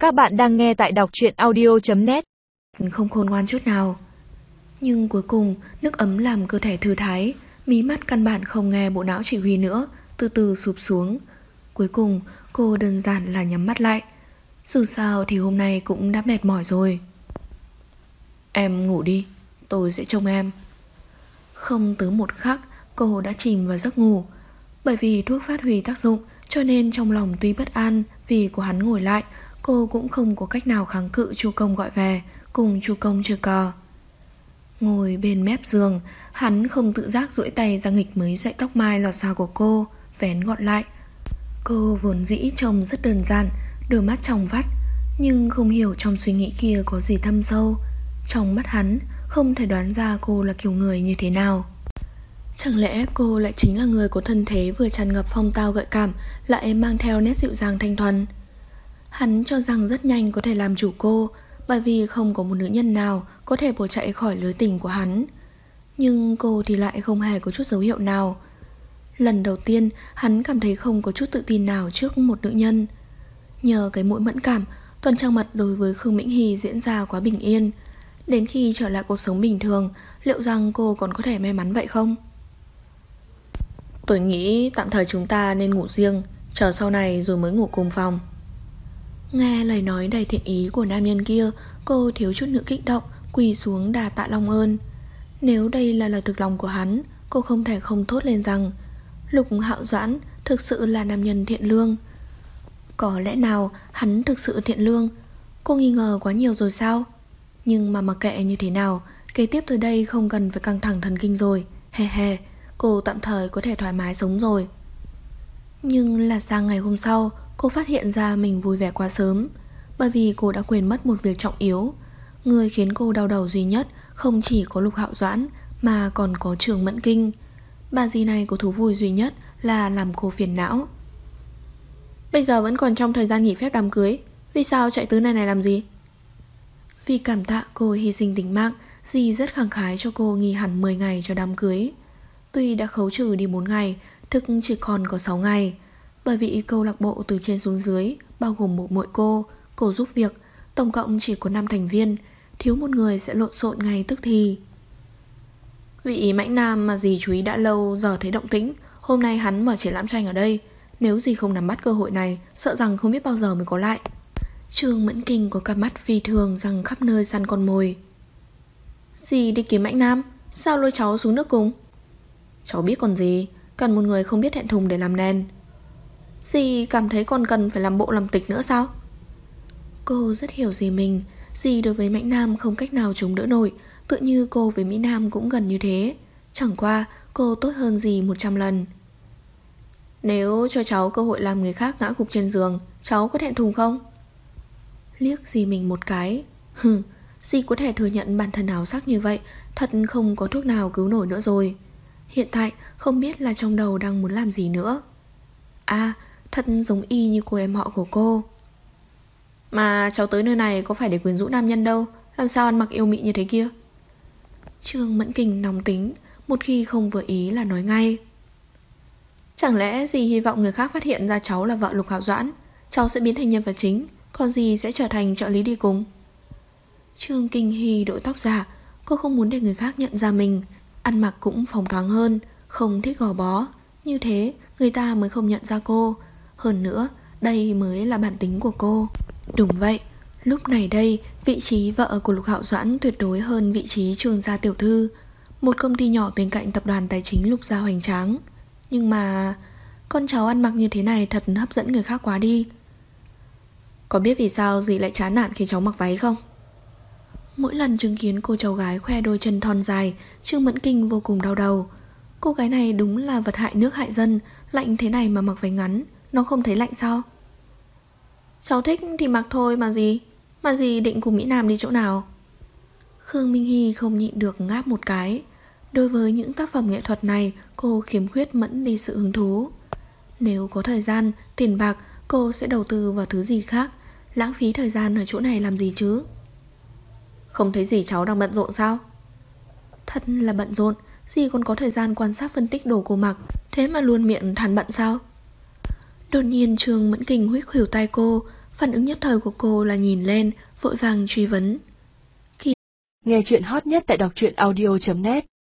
Các bạn đang nghe tại đọc truyện audio.net. Không khôn ngoan chút nào. Nhưng cuối cùng nước ấm làm cơ thể thư thái, mí mắt căn bản không nghe bộ não chỉ huy nữa, từ từ sụp xuống. Cuối cùng cô đơn giản là nhắm mắt lại. Dù sao thì hôm nay cũng đã mệt mỏi rồi. Em ngủ đi, tôi sẽ trông em. Không tới một khắc cô đã chìm vào giấc ngủ. Bởi vì thuốc phát huy tác dụng, cho nên trong lòng tuy bất an vì có hắn ngồi lại, cô cũng không có cách nào kháng cự Chu Công gọi về cùng Chu Công chơi cờ. Ngồi bên mép giường, hắn không tự giác duỗi tay ra nghịch mấy sợi tóc mai lọt xòa của cô, vén gọn lại. Cô vốn dĩ trông rất đơn giản, đôi mắt trong vắt, nhưng không hiểu trong suy nghĩ kia có gì thâm sâu. Trong mắt hắn không thể đoán ra cô là kiểu người như thế nào. Chẳng lẽ cô lại chính là người có thân thế vừa tràn ngập phong tao gợi cảm, lại mang theo nét dịu dàng thanh thuần. Hắn cho rằng rất nhanh có thể làm chủ cô, bởi vì không có một nữ nhân nào có thể bỏ chạy khỏi lưới tình của hắn. Nhưng cô thì lại không hề có chút dấu hiệu nào. Lần đầu tiên hắn cảm thấy không có chút tự tin nào trước một nữ nhân. Nhờ cái mũi mẫn cảm, tuần trăng mật đối với Khương Mĩnh Hy diễn ra quá bình yên. Đến khi trở lại cuộc sống bình thường, liệu rằng cô còn có thể may mắn vậy không? Tôi nghĩ tạm thời chúng ta nên ngủ riêng, chờ sau này rồi mới ngủ cùng phòng. Nghe lời nói đầy thiện ý của nam nhân kia, cô thiếu chút nữa kích động, quỳ xuống đà tạ long ơn. Nếu đây là lời thực lòng của hắn, cô không thể không thốt lên rằng Lục Hạo Doãn thực sự là nam nhân thiện lương. Có lẽ nào hắn thực sự thiện lương? Cô nghi ngờ quá nhiều rồi sao? Nhưng mà mặc kệ như thế nào, kế tiếp từ đây không cần phải căng thẳng thần kinh rồi. He he, cô tạm thời có thể thoải mái sống rồi. Nhưng là sang ngày hôm sau, cô phát hiện ra mình vui vẻ quá sớm. Bởi vì cô đã quên mất một việc trọng yếu. Người khiến cô đau đầu duy nhất không chỉ có Lục Hạo Doãn, mà còn có Trường Mẫn Kinh. Bà dì này có thú vui duy nhất là làm cô phiền não. Bây giờ vẫn còn trong thời gian nghỉ phép đám cưới, vì sao chạy tứ này làm gì? Vì cảm tạ cô hy sinh tính mạng, dì rất khẳng khái cho cô nghỉ hẳn 10 ngày cho đám cưới. Tuy đã khấu trừ đi 4 ngày, thực chỉ còn có 6 ngày. Bởi vì câu lạc bộ từ trên xuống dưới bao gồm một muội cô giúp việc, tổng cộng chỉ có 5 thành viên, thiếu một người sẽ lộn xộn ngay tức thì. Vị mãnh nam mà dì chú ý đã lâu giờ thấy động tĩnh, hôm nay hắn mở triển lãm tranh ở đây. Nếu dì không nắm bắt cơ hội này, sợ rằng không biết bao giờ mới có lại. Trương Mẫn Kinh có cặp mắt phi thường rằng khắp nơi săn con mồi. Dì đi kiếm mãnh nam, sao lôi cháu xuống nước cùng? Cháu biết còn gì, cần một người không biết thẹn thùng để làm nền. Dì cảm thấy còn cần phải làm bộ làm tịch nữa sao? Cô rất hiểu dì mình. Dì đối với mãnh nam không cách nào chống đỡ nổi, tự như cô với Mỹ Nam cũng gần như thế. Chẳng qua cô tốt hơn dì 100 lần. Nếu cho cháu cơ hội làm người khác ngã gục trên giường, cháu có thẹn thùng không? Liếc dì mình một cái. Dì có thể thừa nhận bản thân áo sắc như vậy, thật không có thuốc nào cứu nổi nữa rồi. Hiện tại không biết là trong đầu đang muốn làm gì nữa. À, thật giống y như cô em họ của cô. Mà cháu tới nơi này có phải để quyến rũ nam nhân đâu, làm sao ăn mặc yêu mị như thế kia? Trương Mẫn Kinh nóng tính, một khi không vừa ý là nói ngay. Chẳng lẽ dì hy vọng người khác phát hiện ra cháu là vợ Lục Hạo Doãn, cháu sẽ biến thành nhân vật chính, còn dì sẽ trở thành trợ lý đi cùng? Trương Kinh Hy đội tóc giả, cô không muốn để người khác nhận ra mình. Ăn mặc cũng phóng thoáng hơn, không thích gò bó. Như thế người ta mới không nhận ra cô. Hơn nữa, đây mới là bản tính của cô. Đúng vậy, lúc này đây, vị trí vợ của Lục Hạo Doãn tuyệt đối hơn vị trí Trương gia tiểu thư, một công ty nhỏ bên cạnh tập đoàn tài chính Lục gia hoành tráng. Nhưng mà con cháu ăn mặc như thế này thật hấp dẫn người khác quá đi. Có biết vì sao dì lại chán nản khi cháu mặc váy không? Mỗi lần chứng kiến cô cháu gái khoe đôi chân thon dài, Trương Mẫn Kinh vô cùng đau đầu. Cô gái này đúng là vật hại nước hại dân, lạnh thế này mà mặc váy ngắn, nó không thấy lạnh sao? Cháu thích thì mặc thôi mà gì. Mà dì định cùng Mỹ Nam đi chỗ nào? Khương Minh Hy không nhịn được ngáp một cái. Đối với những tác phẩm nghệ thuật này, cô khiếm khuyết mẫn đi sự hứng thú. Nếu có thời gian, tiền bạc, cô sẽ đầu tư vào thứ gì khác. Lãng phí thời gian ở chỗ này làm gì chứ? Không thấy gì cháu đang bận rộn sao? Thật là bận rộn, dì còn có thời gian quan sát phân tích đồ cô mặc, thế mà luôn miệng than bận sao? Đột nhiên Trương Mẫn Kinh huých khuỷu tay cô, Phản ứng nhất thời của cô là nhìn lên, vội vàng truy vấn. Nghe chuyện hot nhất tại đọc truyện audio.net